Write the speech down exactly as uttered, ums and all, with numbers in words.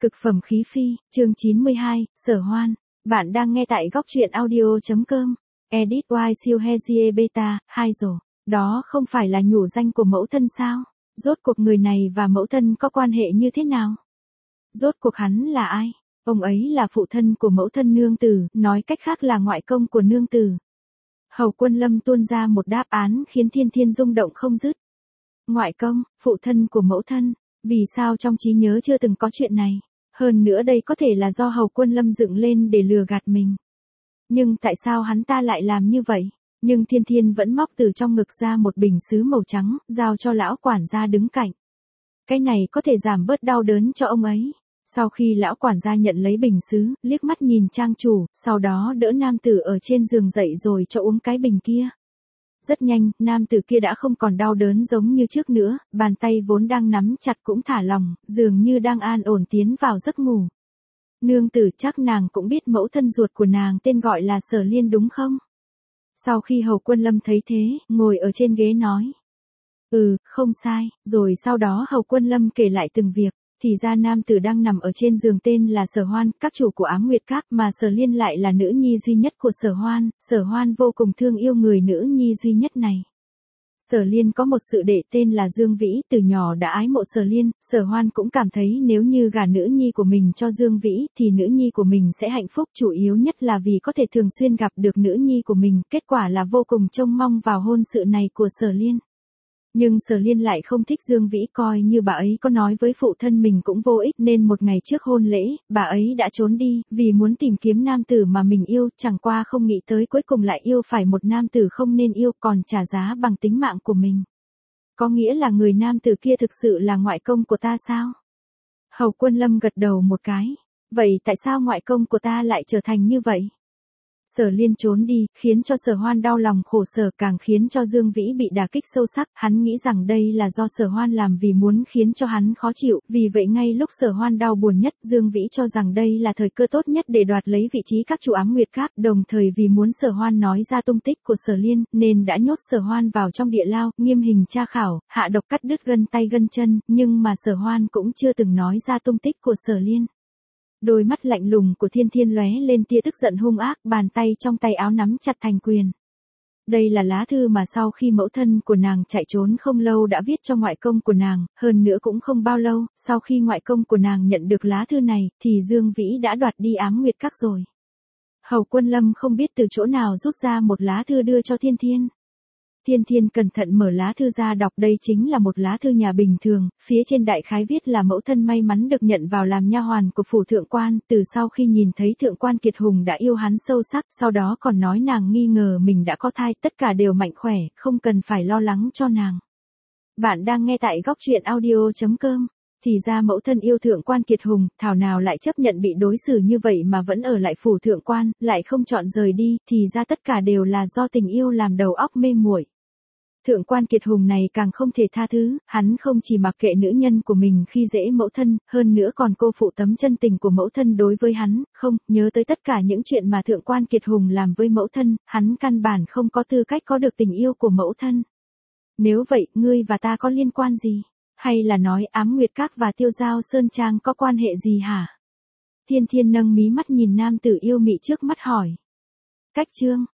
Cực phẩm khí phi, chương chín mươi hai, Sở Hoan. Bạn đang nghe tại góc truyện audio.com. Edit Y siêu Hezie Beta, hai rổ. Đó không phải là nhủ danh của mẫu thân sao? Rốt cuộc người này và mẫu thân có quan hệ như thế nào? Rốt cuộc hắn là ai? Ông ấy là phụ thân của mẫu thân nương tử, nói cách khác là ngoại công của nương tử. Hầu Quân Lâm tuôn ra một đáp án khiến Thiên Thiên rung động không dứt. Ngoại công, phụ thân của mẫu thân. Vì sao trong trí nhớ chưa từng có chuyện này? Hơn nữa đây có thể là do Hầu Quân Lâm dựng lên để lừa gạt mình. Nhưng tại sao hắn ta lại làm như vậy? Nhưng Thiên Thiên vẫn móc từ trong ngực ra một bình sứ màu trắng, giao cho lão quản gia đứng cạnh. Cái này có thể giảm bớt đau đớn cho ông ấy. Sau khi lão quản gia nhận lấy bình sứ, liếc mắt nhìn trang chủ, sau đó đỡ nam tử ở trên giường dậy rồi cho uống cái bình kia. Rất nhanh, nam tử kia đã không còn đau đớn giống như trước nữa, bàn tay vốn đang nắm chặt cũng thả lỏng, dường như đang an ổn tiến vào giấc ngủ. Nương tử, chắc nàng cũng biết mẫu thân ruột của nàng tên gọi là Sở Liên đúng không? Sau khi Hầu Quân Lâm thấy thế, ngồi ở trên ghế nói. Ừ, không sai, rồi sau đó Hầu Quân Lâm kể lại từng việc. Thì ra nam tử đang nằm ở trên giường tên là Sở Hoan, các chủ của Ám Nguyệt Các, mà Sở Liên lại là nữ nhi duy nhất của Sở Hoan. Sở Hoan vô cùng thương yêu người nữ nhi duy nhất này. Sở Liên có một sự đệ tên là Dương Vĩ, từ nhỏ đã ái mộ Sở Liên. Sở Hoan cũng cảm thấy nếu như gả nữ nhi của mình cho Dương Vĩ thì nữ nhi của mình sẽ hạnh phúc, chủ yếu nhất là vì có thể thường xuyên gặp được nữ nhi của mình. Kết quả là vô cùng trông mong vào hôn sự này của Sở Liên. Nhưng Sở Liên lại không thích Dương Vĩ, coi như bà ấy có nói với phụ thân mình cũng vô ích, nên một ngày trước hôn lễ, bà ấy đã trốn đi, vì muốn tìm kiếm nam tử mà mình yêu, chẳng qua không nghĩ tới cuối cùng lại yêu phải một nam tử không nên yêu, còn trả giá bằng tính mạng của mình. Có nghĩa là người nam tử kia thực sự là ngoại công của ta sao? Hầu Quân Lâm gật đầu một cái. Vậy tại sao ngoại công của ta lại trở thành như vậy? Sở Liên trốn đi, khiến cho Sở Hoan đau lòng khổ sở, càng khiến cho Dương Vĩ bị đả kích sâu sắc. Hắn nghĩ rằng đây là do Sở Hoan làm vì muốn khiến cho hắn khó chịu, vì vậy ngay lúc Sở Hoan đau buồn nhất, Dương Vĩ cho rằng đây là thời cơ tốt nhất để đoạt lấy vị trí các chủ Ám Nguyệt Các, đồng thời vì muốn Sở Hoan nói ra tung tích của Sở Liên, nên đã nhốt Sở Hoan vào trong địa lao, nghiêm hình tra khảo, hạ độc cắt đứt gân tay gân chân, nhưng mà Sở Hoan cũng chưa từng nói ra tung tích của Sở Liên. Đôi mắt lạnh lùng của Thiên Thiên lóe lên tia tức giận hung ác, bàn tay trong tay áo nắm chặt thành quyền. Đây là lá thư mà sau khi mẫu thân của nàng chạy trốn không lâu đã viết cho ngoại công của nàng, hơn nữa cũng không bao lâu, sau khi ngoại công của nàng nhận được lá thư này, thì Dương Vĩ đã đoạt đi Ám Nguyệt Các rồi. Hầu Quân Lâm không biết từ chỗ nào rút ra một lá thư đưa cho Thiên Thiên. Thiên Thiên cẩn thận mở lá thư ra đọc, đây chính là một lá thư nhà bình thường, phía trên đại khái viết là mẫu thân may mắn được nhận vào làm nha hoàn của phủ thượng quan, từ sau khi nhìn thấy thượng quan Kiệt Hùng đã yêu hắn sâu sắc, sau đó còn nói nàng nghi ngờ mình đã có thai, tất cả đều mạnh khỏe, không cần phải lo lắng cho nàng. Bạn đang nghe tại góc truyện audio.com. Thì ra mẫu thân yêu thượng quan Kiệt Hùng, thảo nào lại chấp nhận bị đối xử như vậy mà vẫn ở lại phủ thượng quan, lại không chọn rời đi, thì ra tất cả đều là do tình yêu làm đầu óc mê muội. Thượng quan Kiệt Hùng này càng không thể tha thứ, hắn không chỉ mặc kệ nữ nhân của mình khi dễ mẫu thân, hơn nữa còn cô phụ tấm chân tình của mẫu thân đối với hắn, không, nhớ tới tất cả những chuyện mà thượng quan Kiệt Hùng làm với mẫu thân, hắn căn bản không có tư cách có được tình yêu của mẫu thân. Nếu vậy, ngươi và ta có liên quan gì? Hay là nói Ám Nguyệt Các và Tiêu Giao Sơn Trang có quan hệ gì hả? Thiên Thiên nâng mí mắt nhìn nam tử yêu mị trước mắt hỏi. Cách chương,